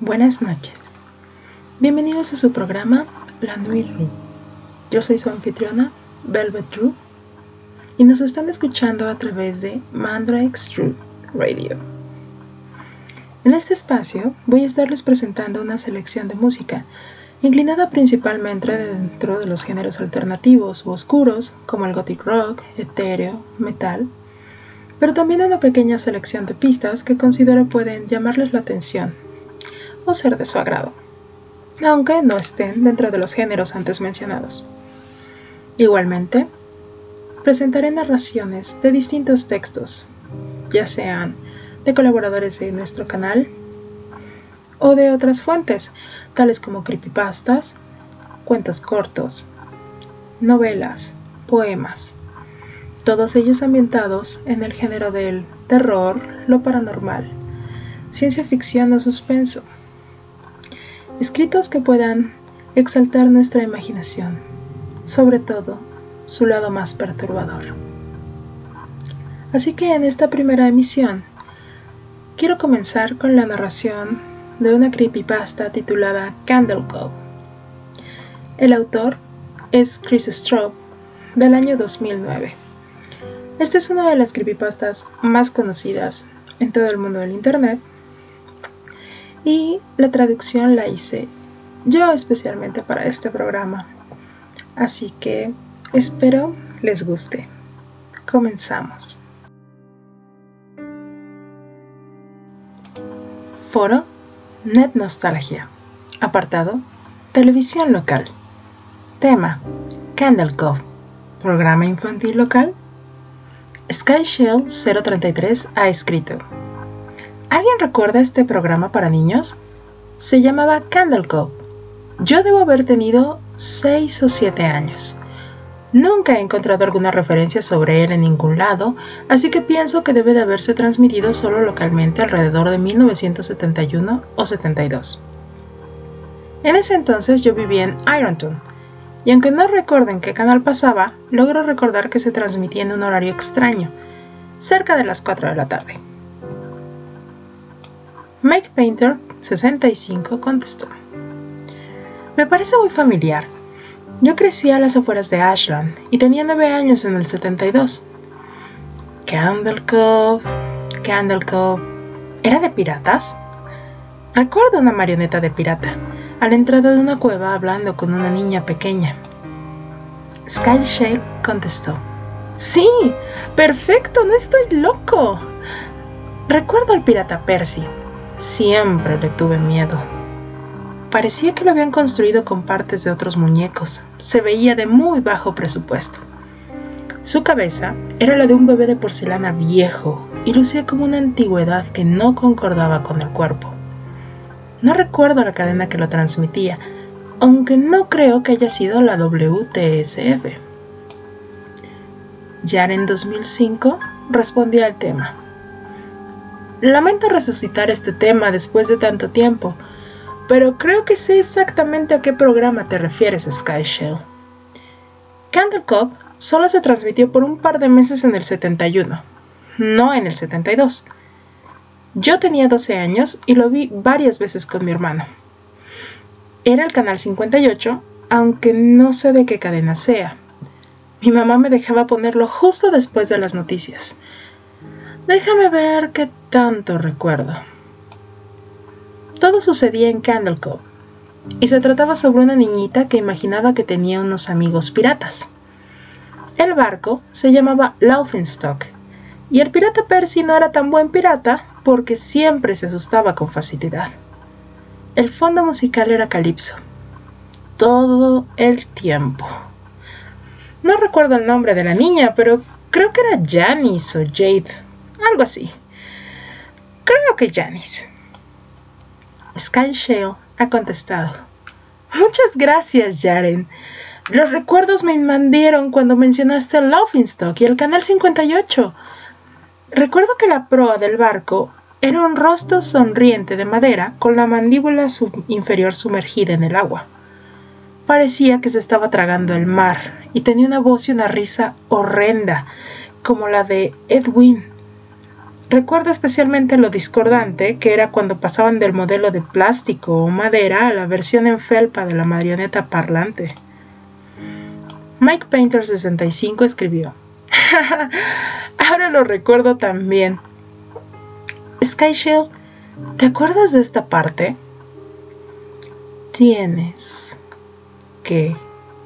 Buenas noches. Bienvenidos a su programa La Nuit Rouge. Yo soy su anfitriona, Velvet Rouge, y nos están escuchando a través de Mandrakes Rouge Radio. En este espacio voy a estarles presentando una selección de música inclinada principalmente dentro de los géneros alternativos u oscuros, como el gothic rock, etéreo, metal, pero también una pequeña selección de pistas que considero pueden llamarles la atención o ser de su agrado, aunque no estén dentro de los géneros antes mencionados. Igualmente, presentaré narraciones de distintos textos, ya sean de colaboradores de nuestro canal o de otras fuentes, tales como creepypastas, cuentos cortos, novelas, poemas, todos ellos ambientados en el género del terror, lo paranormal, ciencia ficción o suspenso. Escritos que puedan exaltar nuestra imaginación, sobre todo su lado más perturbador. Así que en esta primera emisión, quiero comenzar con la narración de una creepypasta titulada Candle Cove. El autor es Chris Straub, del año 2009. Esta es una de las creepypastas más conocidas en todo el mundo del internet, y la traducción la hice yo especialmente para este programa. Así que espero les guste. Comenzamos. Foro Net Nostalgia. Apartado Televisión local. Tema Candle Cove. Programa infantil local. Skyshell 033 ha escrito: ¿alguien recuerda este programa para niños? Se llamaba Candle Cove. Yo debo haber tenido 6 o 7 años. Nunca he encontrado alguna referencia sobre él en ningún lado, así que pienso que debe de haberse transmitido solo localmente alrededor de 1971 o 72. En ese entonces yo vivía en Ironton, y aunque no recuerdo en qué canal pasaba, logro recordar que se transmitía en un horario extraño, cerca de las 4 de la tarde. Mike Painter, 65, contestó: me parece muy familiar. Yo crecí a las afueras de Ashland y tenía 9 años en el 72. Candle Cove. ¿Era de piratas? Recuerdo una marioneta de pirata a la entrada de una cueva hablando con una niña pequeña. Skyshell contestó: sí, perfecto, no estoy loco. Recuerdo al pirata Percy. Siempre le tuve miedo. Parecía que lo habían construido con partes de otros muñecos. Se veía de muy bajo presupuesto. Su cabeza era la de un bebé de porcelana viejo y lucía como una antigüedad que no concordaba con el cuerpo. No recuerdo la cadena que lo transmitía, aunque no creo que haya sido la WTSF. Yaren 2005 respondía al tema: lamento resucitar este tema después de tanto tiempo, pero creo que sé exactamente a qué programa te refieres, Skyshell. Candle Cove solo se transmitió por un par de meses en el 71, no en el 72. Yo tenía 12 años y lo vi varias veces con mi hermano. Era el canal 58, aunque no sé de qué cadena sea. Mi mamá me dejaba ponerlo justo después de las noticias. Déjame ver qué tanto recuerdo. Todo sucedía en Candle Cove, y se trataba sobre una niñita que imaginaba que tenía unos amigos piratas. El barco se llamaba Laughingstock, y el pirata Percy no era tan buen pirata porque siempre se asustaba con facilidad. El fondo musical era calipso, todo el tiempo. No recuerdo el nombre de la niña, pero creo que era Janice o Jade, algo así. Creo que Janice. Skyshell ha contestado: muchas gracias, Yaren. Los recuerdos me invadieron cuando mencionaste el Laughingstock y el canal 58. Recuerdo que la proa del barco era un rostro sonriente de madera con la mandíbula inferior sumergida en el agua. Parecía que se estaba tragando el mar y tenía una voz y una risa horrenda, como la de Edwin. Recuerdo especialmente lo discordante que era cuando pasaban del modelo de plástico o madera a la versión en felpa de la marioneta parlante. Mike Painter 65 escribió: ahora lo recuerdo también. Skyshield, ¿te acuerdas de esta parte? Tienes que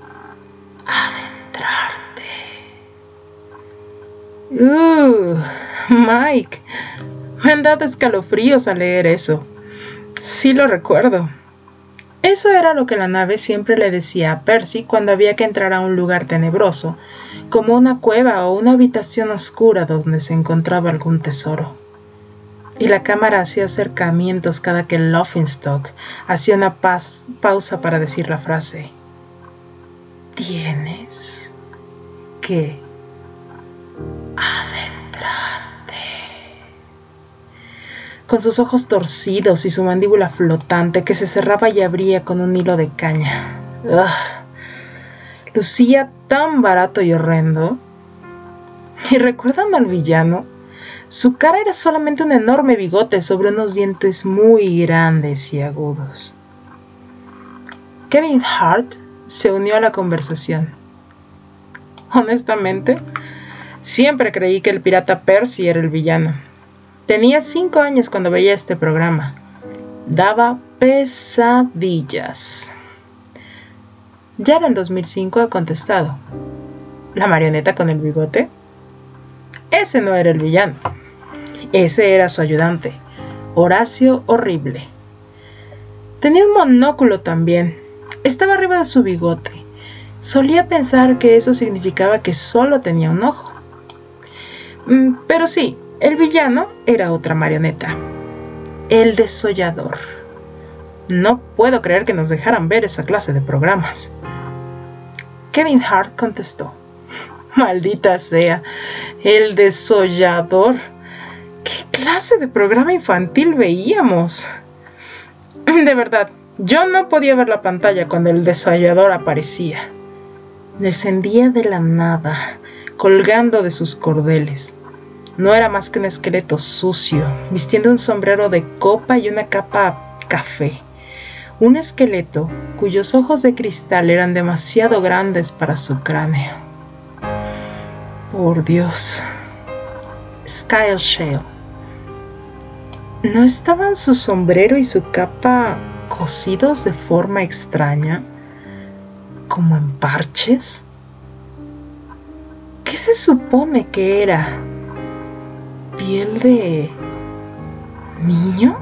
adentrarte. Mike, me han dado escalofríos al leer eso. Sí lo recuerdo. Eso era lo que la nave siempre le decía a Percy cuando había que entrar a un lugar tenebroso, como una cueva o una habitación oscura donde se encontraba algún tesoro. Y la cámara hacía acercamientos cada que Lofinstock hacía una pausa para decir la frase: tienes que adentrarte. Con sus ojos torcidos y su mandíbula flotante que se cerraba y abría con un hilo de caña. Lucía tan barato y horrendo. ¿Y recuerdan al villano? Su cara era solamente un enorme bigote sobre unos dientes muy grandes y agudos. Kevin Hart se unió a la conversación. Honestamente, siempre creí que el pirata Percy era el villano. Tenía 5 años cuando veía este programa. Daba pesadillas. Yara en 2005 ha contestado: ¿la marioneta con el bigote? Ese no era el villano. Ese era su ayudante, Horacio Horrible. Tenía un monóculo también. Estaba arriba de su bigote. Solía pensar que eso significaba que solo tenía un ojo. Pero sí, el villano era otra marioneta. El desollador. No puedo creer que nos dejaran ver esa clase de programas. Kevin Hart contestó: maldita sea, el desollador. ¿Qué clase de programa infantil veíamos? De verdad, yo no podía ver la pantalla cuando el desollador aparecía. Descendía de la nada, colgando de sus cordeles. No era más que un esqueleto sucio, vistiendo un sombrero de copa y una capa café. Un esqueleto cuyos ojos de cristal eran demasiado grandes para su cráneo. Por Dios. Skyshield. ¿No estaban su sombrero y su capa cosidos de forma extraña? ¿Como en parches? ¿Qué se supone que era? ¿Piel de niño?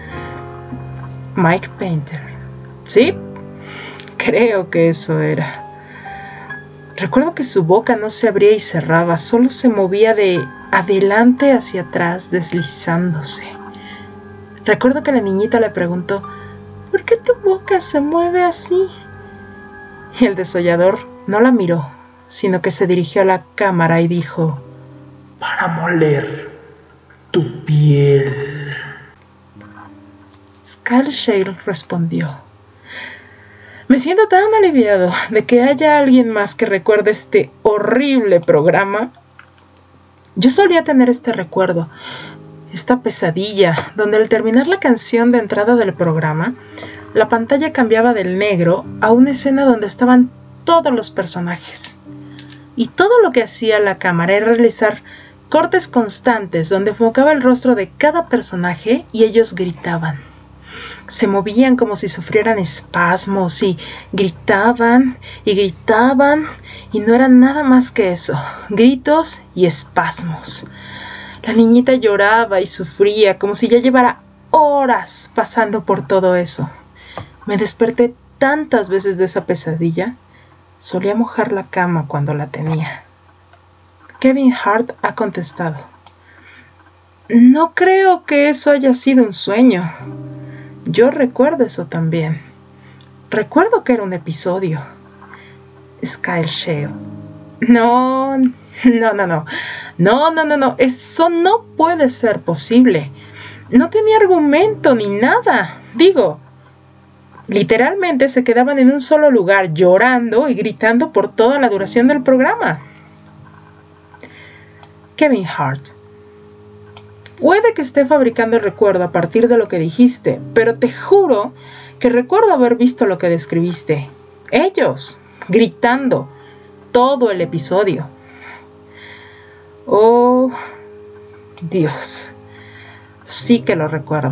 Mike Painter. Sí, creo que eso era. Recuerdo que su boca no se abría y cerraba, solo se movía de adelante hacia atrás, deslizándose. Recuerdo que la niñita le preguntó: ¿por qué tu boca se mueve así? Y el desollador no la miró, sino que se dirigió a la cámara y dijo: para moler tu piel. Skyshield respondió: me siento tan aliviado de que haya alguien más que recuerde este horrible programa. Yo solía tener este recuerdo, esta pesadilla, donde al terminar la canción de entrada del programa, la pantalla cambiaba del negro a una escena donde estaban todos los personajes. Y todo lo que hacía la cámara era realizar cortes constantes donde enfocaba el rostro de cada personaje y ellos gritaban. Se movían como si sufrieran espasmos y gritaban y no eran nada más que eso, gritos y espasmos. La niñita lloraba y sufría como si ya llevara horas pasando por todo eso. Me desperté tantas veces de esa pesadilla. Solía mojar la cama cuando la tenía. Kevin Hart ha contestado: no creo que eso haya sido un sueño. Yo recuerdo eso también. Recuerdo que era un episodio. Skyshield. No. Eso no puede ser posible. No tenía argumento ni nada. Digo, literalmente se quedaban en un solo lugar llorando y gritando por toda la duración del programa. Kevin Hart. Puede que esté fabricando el recuerdo a partir de lo que dijiste, pero te juro que recuerdo haber visto lo que describiste. Ellos, gritando, todo el episodio. Oh, Dios, sí que lo recuerdo.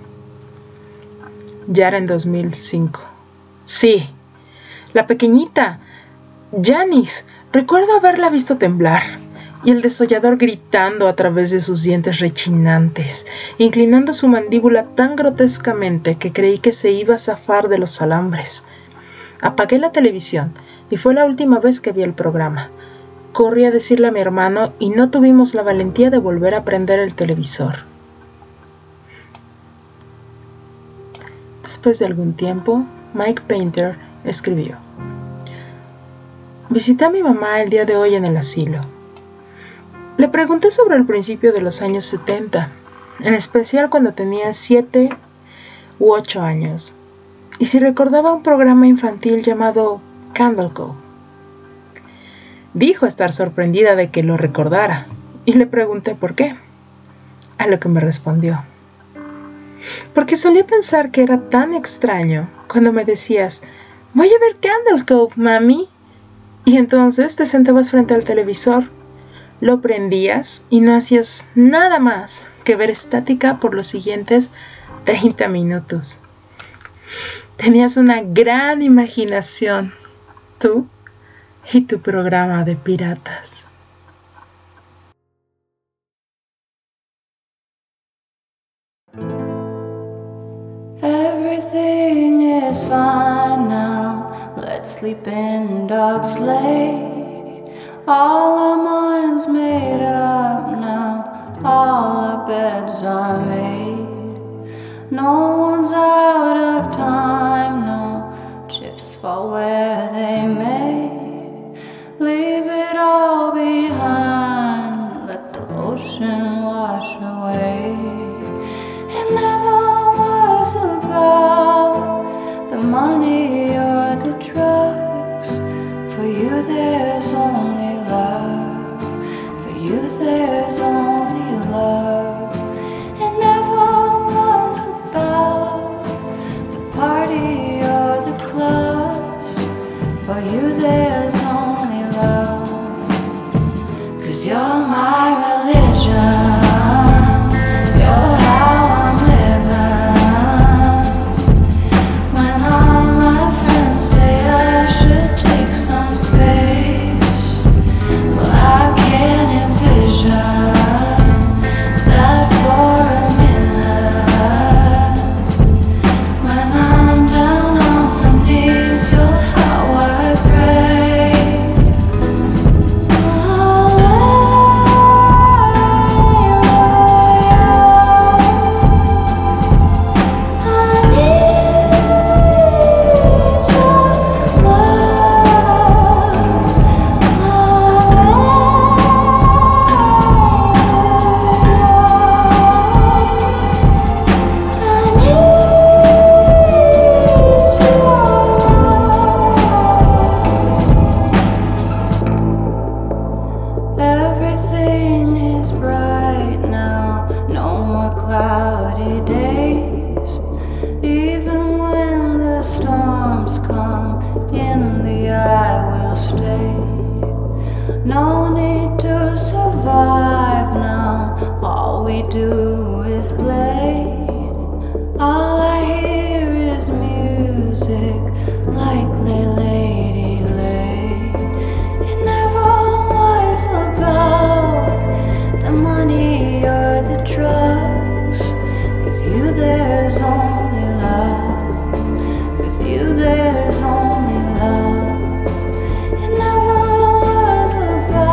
Ya era en 2005. Sí, la pequeñita, Janice, recuerdo haberla visto temblar. Y el desollador gritando a través de sus dientes rechinantes, inclinando su mandíbula tan grotescamente que creí que se iba a zafar de los alambres. Apagué la televisión y fue la última vez que vi el programa. Corrí a decirle a mi hermano y no tuvimos la valentía de volver a prender el televisor. Después de algún tiempo, Mike Painter escribió: Visité a mi mamá el día de hoy en el asilo. Le pregunté sobre el principio de los años 70, en especial cuando tenía 7 u 8 años, y si recordaba un programa infantil llamado Candle Cove. Dijo estar sorprendida de que lo recordara, y le pregunté por qué, a lo que me respondió: porque solía pensar que era tan extraño cuando me decías, voy a ver Candle Cove, mami, y entonces te sentabas frente al televisor, lo prendías y no hacías nada más que ver estática por los siguientes 30 minutos. Tenías una gran imaginación, tú y tu programa de piratas. Everything is fine now. Let's sleep in dog's lay. All our minds made up now. All our beds are made. No one's out of time, no. Chips fall where they may. Leave it all behind. Let the ocean wash away. It never was about the money or the drugs. For you there's only love. For you there's only love. It never was about the party or the clubs. For you there's only love. 'Cause you're my religion. You're how I'm living. When all my friends say I should take some space, well, I can't envision that for a minute. When I'm down on my knees, you're how I pray. Everything is bright now, no more cloudy days. Even when the storms come, in the eye will stay. No need to survive now, all we do is play. All I hear is music, like Lady Lay. It never was about the money or the drugs. With you there's only love. With you there's only love. It never was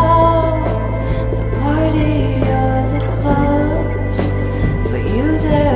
about the party or the clubs. For you there's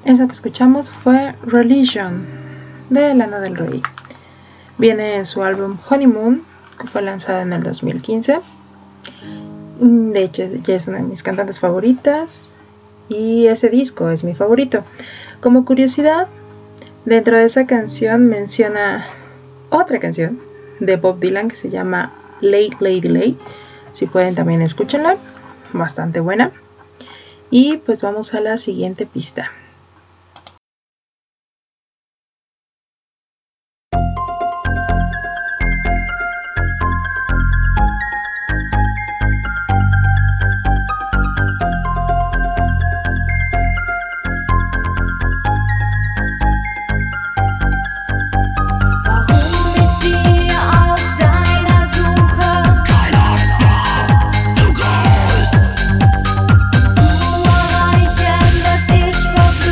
Esa que escuchamos fue Religion de Lana del Rey. Viene en su álbum Honeymoon, que fue lanzado en el 2015. De hecho, ya es una de mis cantantes favoritas y ese disco es mi favorito. Como curiosidad, dentro de esa canción menciona otra canción de Bob Dylan que se llama Late Lady Lay. Si pueden también escúchenla, bastante buena. Y pues vamos a la siguiente pista. Zu erreichen, dass ich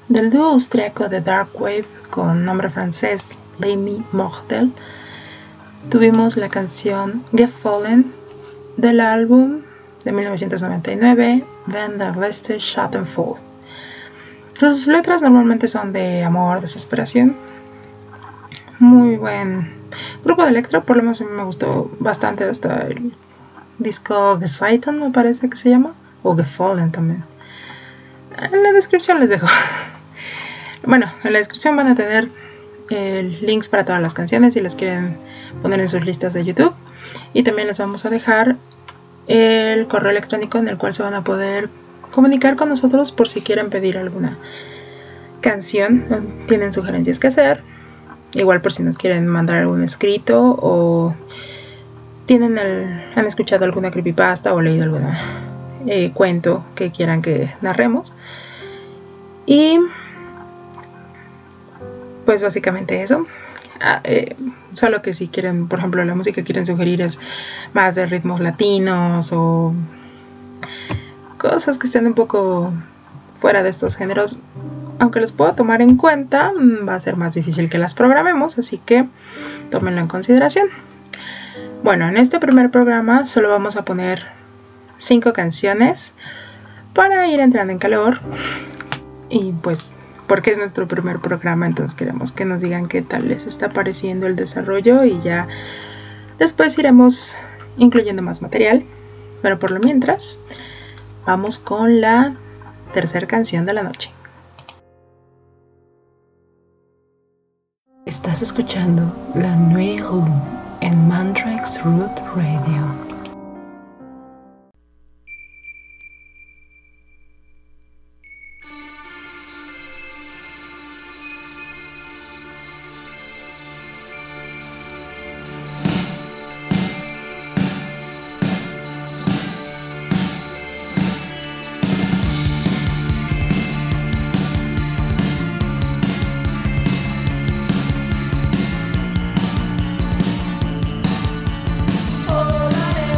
Del dúo austriaco de Dark Wave con nombre francés L'Ami Mortel, tuvimos la canción Get Fallen del álbum de 1999 Van der Weste Schattenfall. Sus letras normalmente son de amor, desesperación. Muy buen grupo de electro, por lo menos a mí me gustó bastante hasta el disco Gezeiten, me parece que se llama, o Gefallen también. En la descripción les dejo. Bueno, en la descripción van a tener links para todas las canciones si las quieren poner en sus listas de YouTube, y también les vamos a dejar el correo electrónico en el cual se van a poder comunicar con nosotros por si quieren pedir alguna canción o tienen sugerencias que hacer, igual por si nos quieren mandar algún escrito o han escuchado alguna creepypasta o leído algún cuento que quieran que narremos. Y pues básicamente eso. Solo que si quieren, por ejemplo, la música que quieren sugerir es más de ritmos latinos o cosas que estén un poco fuera de estos géneros, aunque los puedo tomar en cuenta, va a ser más difícil que las programemos, así que tómenlo en consideración. Bueno, en este primer programa solo vamos a poner 5 canciones para ir entrando en calor, y pues porque es nuestro primer programa, entonces queremos que nos digan qué tal les está pareciendo el desarrollo, y ya después iremos incluyendo más material. Pero por lo mientras, vamos con la tercera canción de la noche. Estás escuchando La Nuit Rouge en Mandrake's Root Radio. Oh,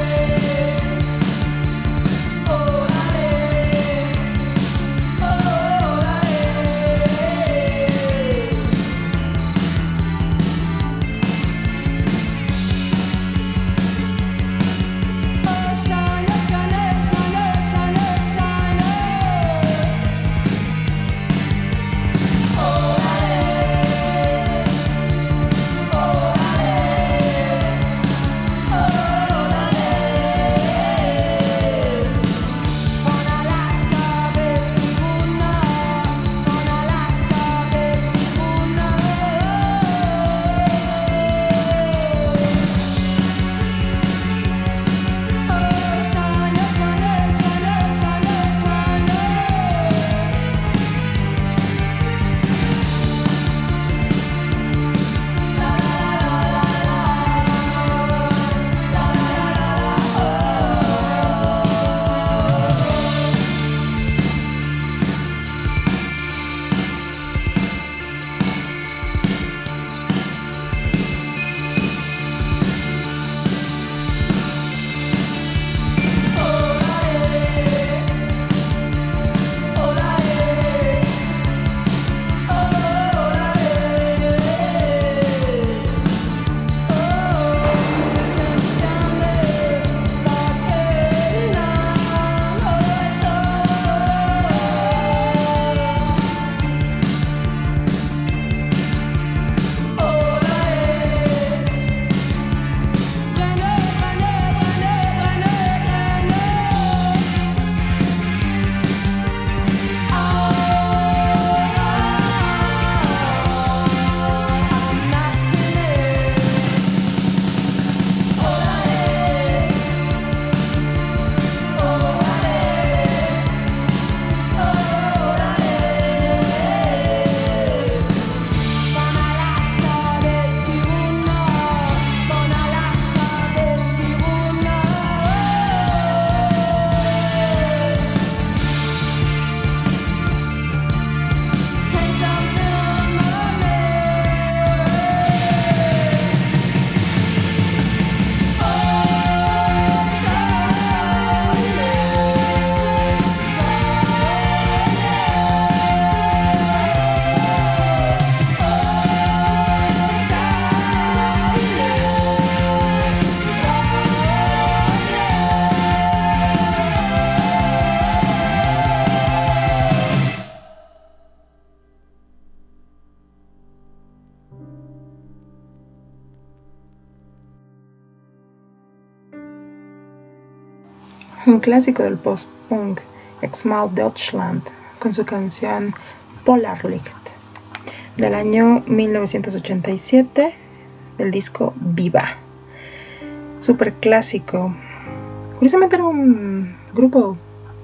un clásico del post-punk, Exmal Deutschland, con su canción Polarlicht, del año 1987, del disco Viva. Super clásico. Curiosamente era un grupo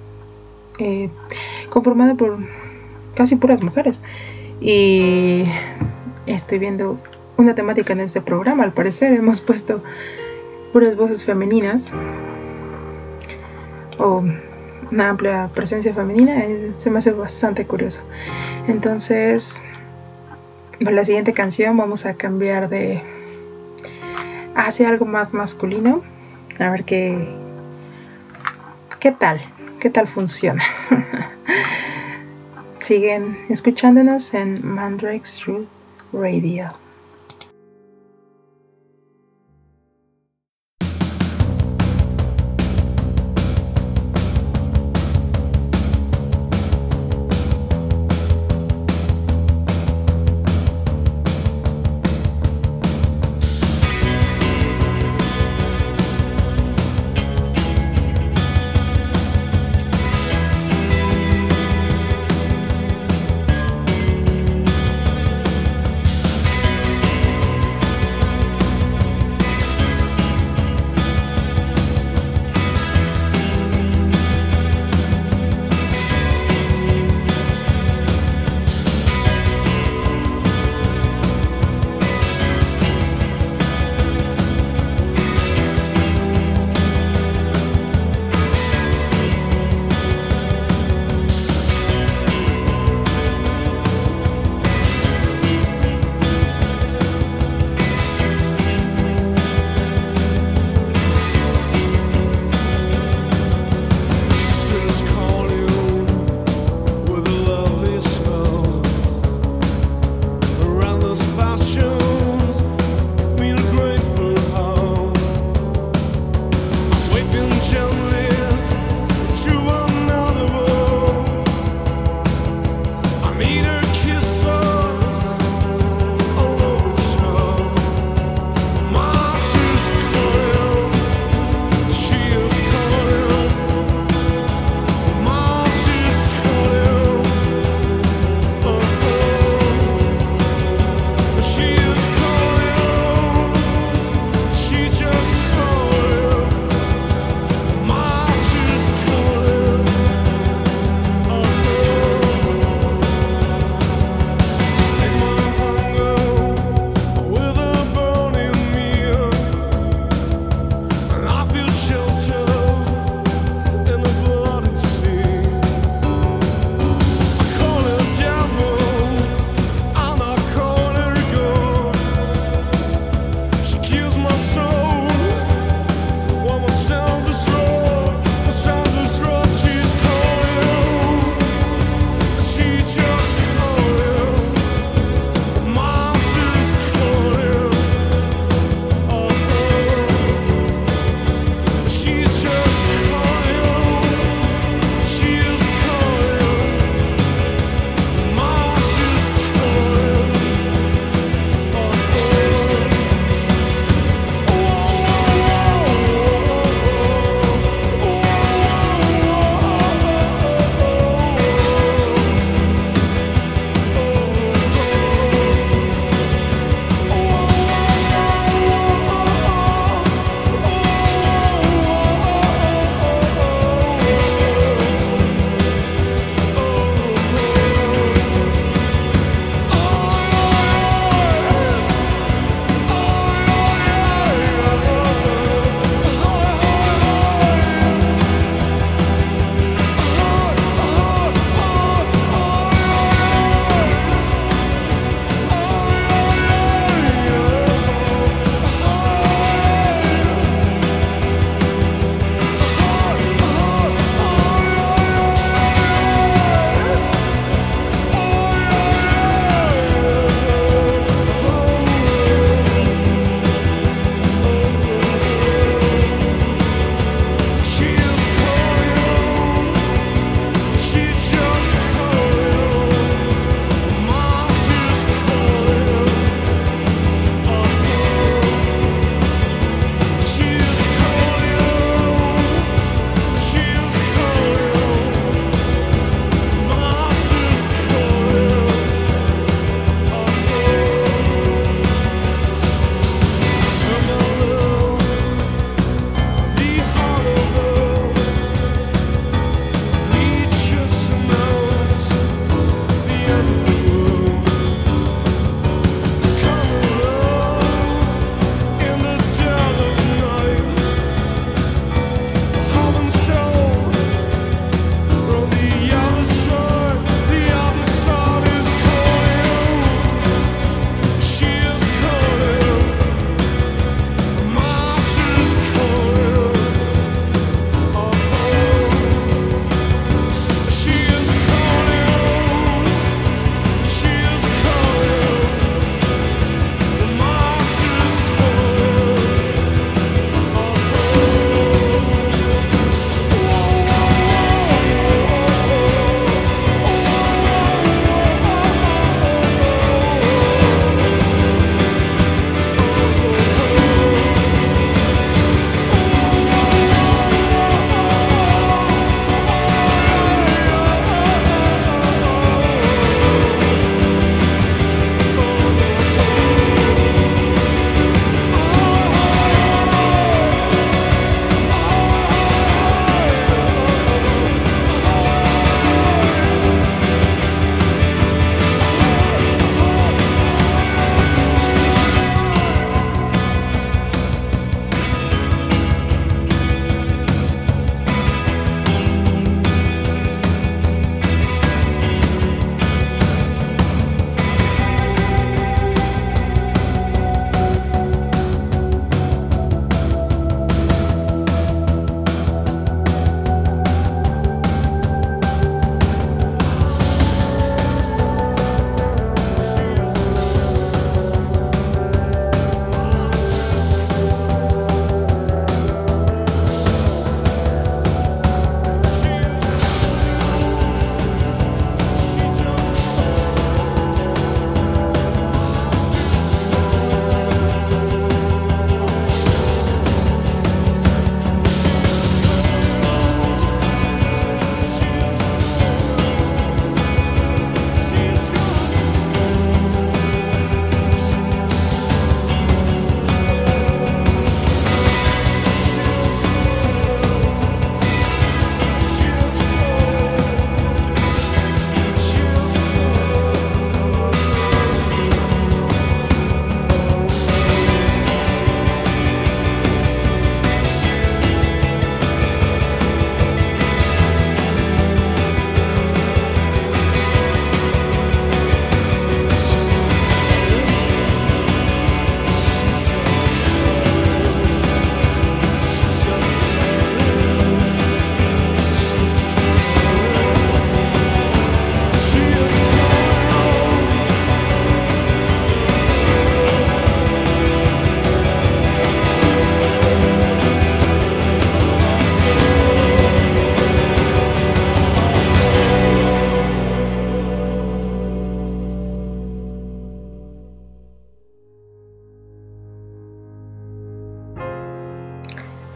conformado por casi puras mujeres. Y estoy viendo una temática en este programa. Al parecer hemos puesto puras voces femeninas o una amplia presencia femenina. Se me hace bastante curioso. Entonces, para la siguiente canción vamos a cambiar hacia algo más masculino. A ver qué tal funciona. Siguen escuchándonos en Mandrakes Root Radio.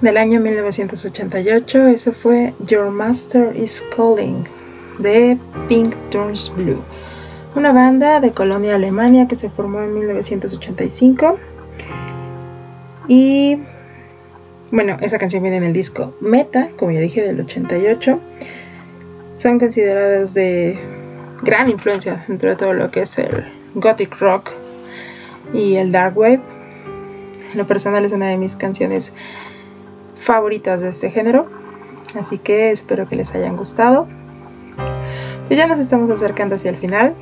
del año 1988. Eso fue Your Master is Calling de Pink Turns Blue, una banda de Colonia, Alemania, que se formó en 1985. Y bueno, esa canción viene en el disco Meta, como ya dije, del 88. Son considerados de gran influencia dentro de todo lo que es el gothic rock y el dark wave. En lo personal es una de mis canciones favoritas de este género, así que espero que les hayan gustado. Pues ya nos estamos acercando hacia el final.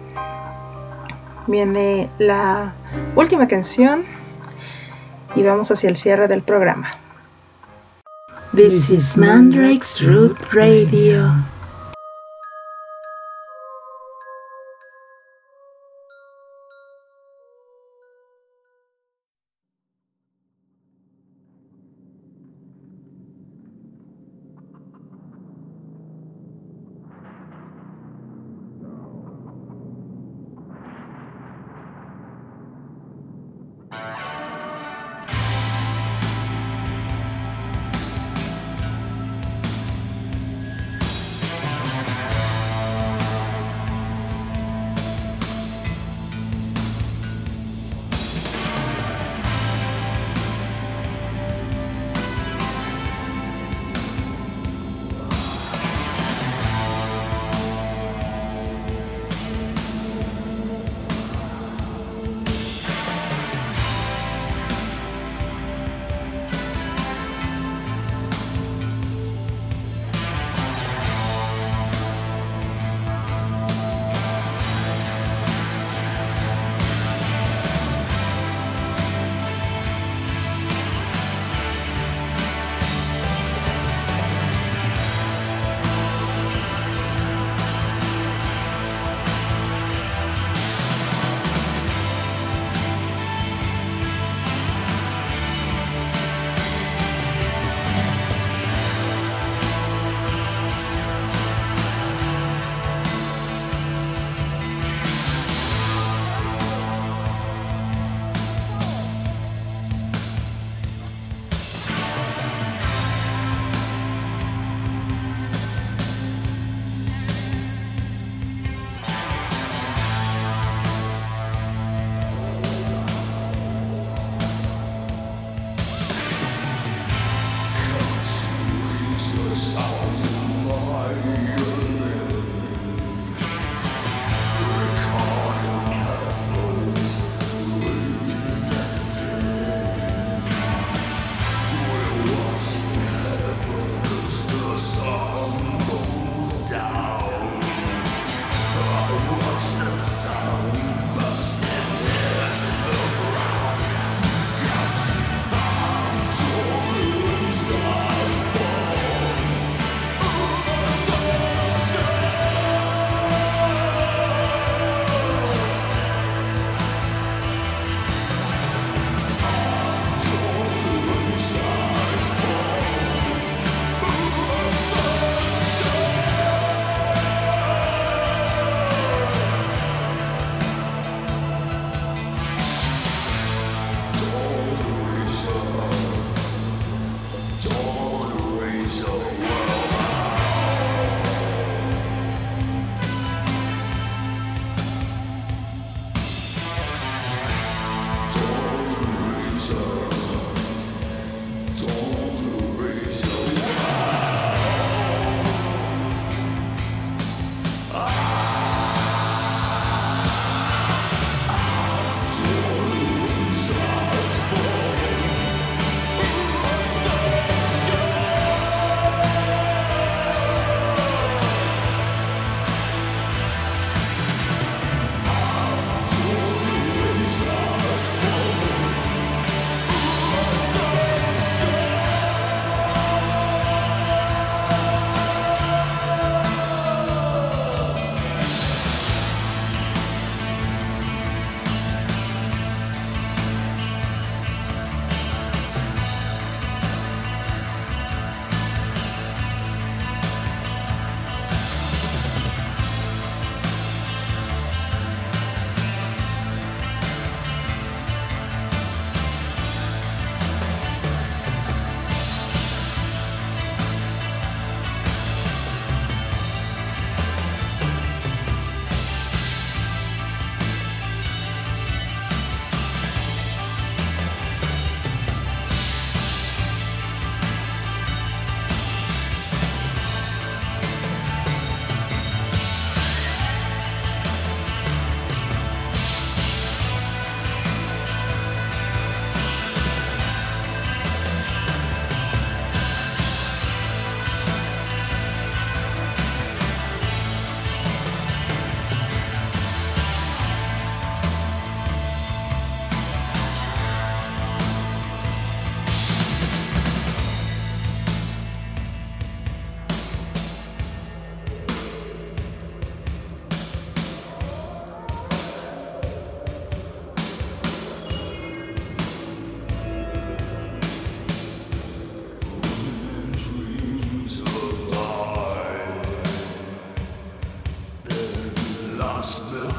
Viene la última canción y vamos hacia el cierre del programa. This is Mandrake's Root Radio.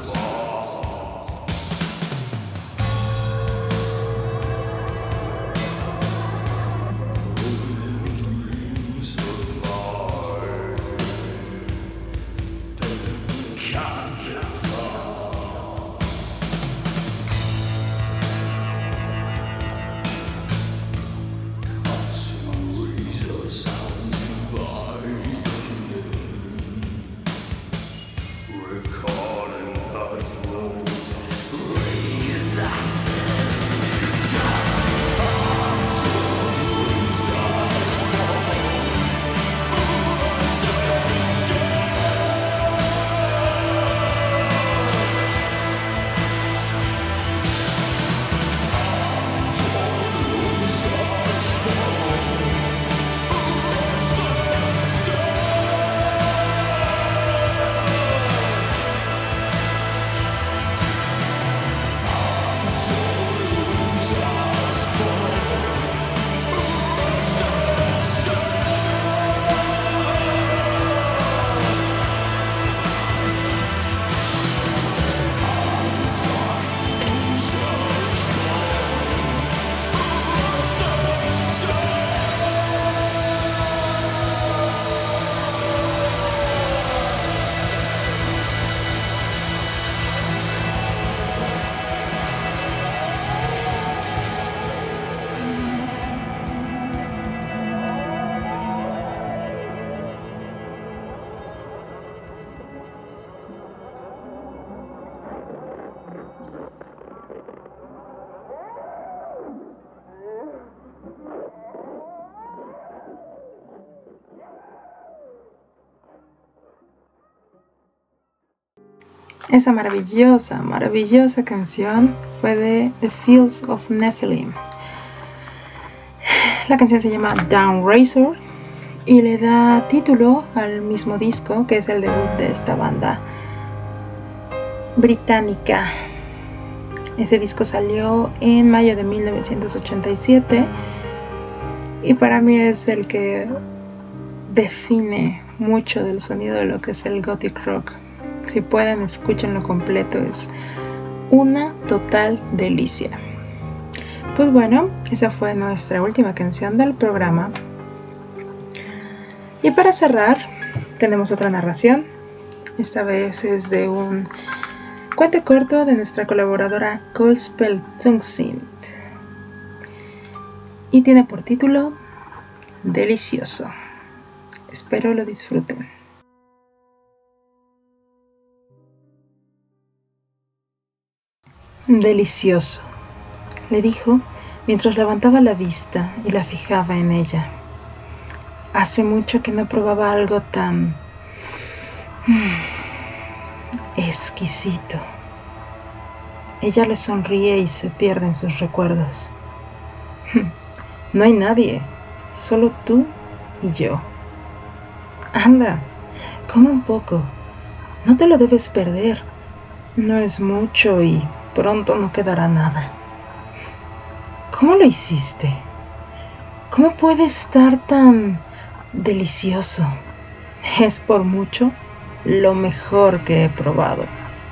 Esa maravillosa canción fue de The Fields of Nephilim. La canción se llama Down Razor y le da título al mismo disco, que es el debut de esta banda británica. Ese disco salió en mayo de 1987 y para mí es el que define mucho del sonido de lo que es el gothic rock. Si pueden, escúchenlo completo, es una total delicia. Pues bueno, esa fue nuestra última canción del programa. Y para cerrar, tenemos otra narración. Esta vez es de un cuento corto de nuestra colaboradora Coldspell Tungsint. Y tiene por título Delicioso. Espero lo disfruten. Delicioso, le dijo mientras levantaba la vista y la fijaba en ella. Hace mucho que no probaba algo tan exquisito. Ella le sonríe y se pierde en sus recuerdos. No hay nadie, solo tú y yo. Anda, come un poco, no te lo debes perder. No es mucho y pronto no quedará nada. ¿Cómo lo hiciste? ¿Cómo puede estar tan delicioso? Es por mucho lo mejor que he probado.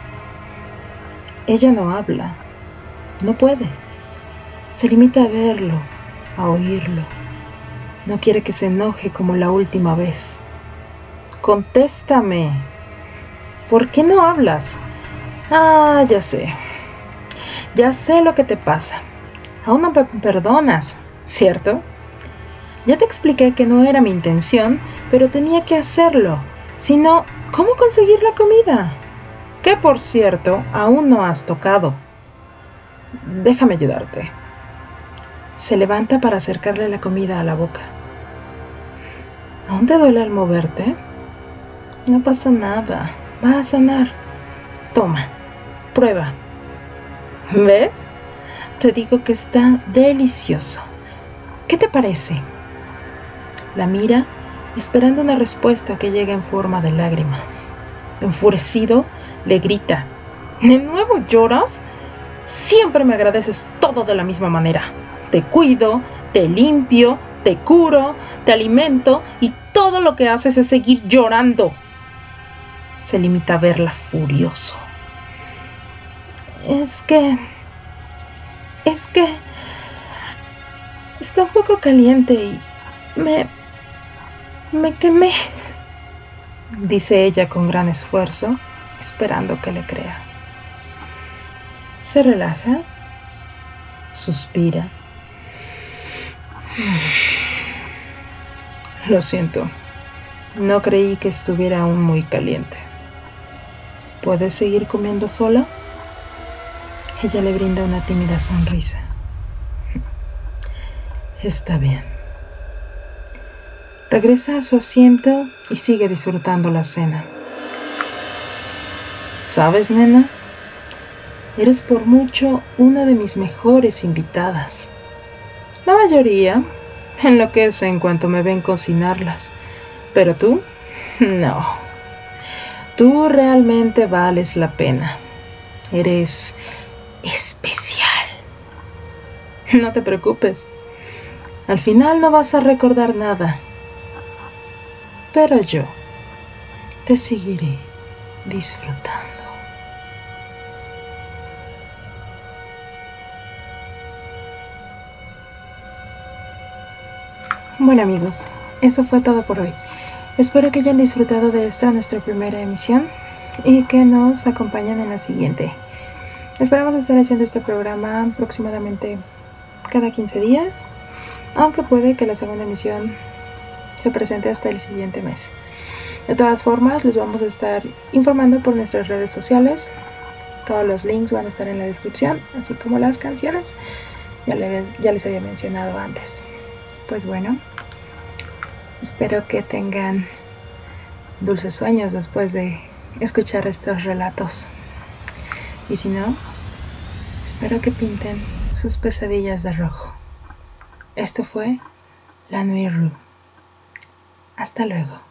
Ella no habla, no puede. Se limita a verlo, a oírlo. No quiere que se enoje como la última vez. Contéstame. ¿Por qué no hablas? Ah, ya sé. Ya sé lo que te pasa. Aún no me perdonas, ¿cierto? Ya te expliqué que no era mi intención, pero tenía que hacerlo. Si no, ¿cómo conseguir la comida? Que, por cierto, aún no has tocado. Déjame ayudarte. Se levanta para acercarle la comida a la boca. ¿Aún te duele al moverte? No pasa nada. Va a sanar. Toma, prueba. ¿Ves? Te digo que está delicioso. ¿Qué te parece? La mira, esperando una respuesta que llegue en forma de lágrimas. Enfurecido, le grita: ¿de nuevo lloras? Siempre me agradeces todo de la misma manera. Te cuido, te limpio, te curo, te alimento y todo lo que haces es seguir llorando. Se limita a verla furioso. Es que está un poco caliente y me quemé, dice ella con gran esfuerzo, esperando que le crea. Se relaja, suspira. Lo siento, no creí que estuviera aún muy caliente. ¿Puedes seguir comiendo sola? Ella le brinda una tímida sonrisa. Está bien. Regresa a su asiento y sigue disfrutando la cena. ¿Sabes, nena? Eres por mucho una de mis mejores invitadas. La mayoría enloquece en cuanto me ven cocinarlas, pero tú, no. Tú realmente vales la pena. Eres especial. No te preocupes. Al final no vas a recordar nada. Pero yo te seguiré disfrutando. Bueno amigos, eso fue todo por hoy. Espero que hayan disfrutado de esta nuestra primera emisión y que nos acompañen en la siguiente. Esperamos estar haciendo este programa aproximadamente cada 15 días, aunque puede que la segunda emisión se presente hasta el siguiente mes. De todas formas, les vamos a estar informando por nuestras redes sociales. Todos los links van a estar en la descripción, así como las canciones. Ya les había mencionado antes. Pues bueno, espero que tengan dulces sueños después de escuchar estos relatos. Y si no, espero que pinten sus pesadillas de rojo. Esto fue La Nuit Rue. Hasta luego.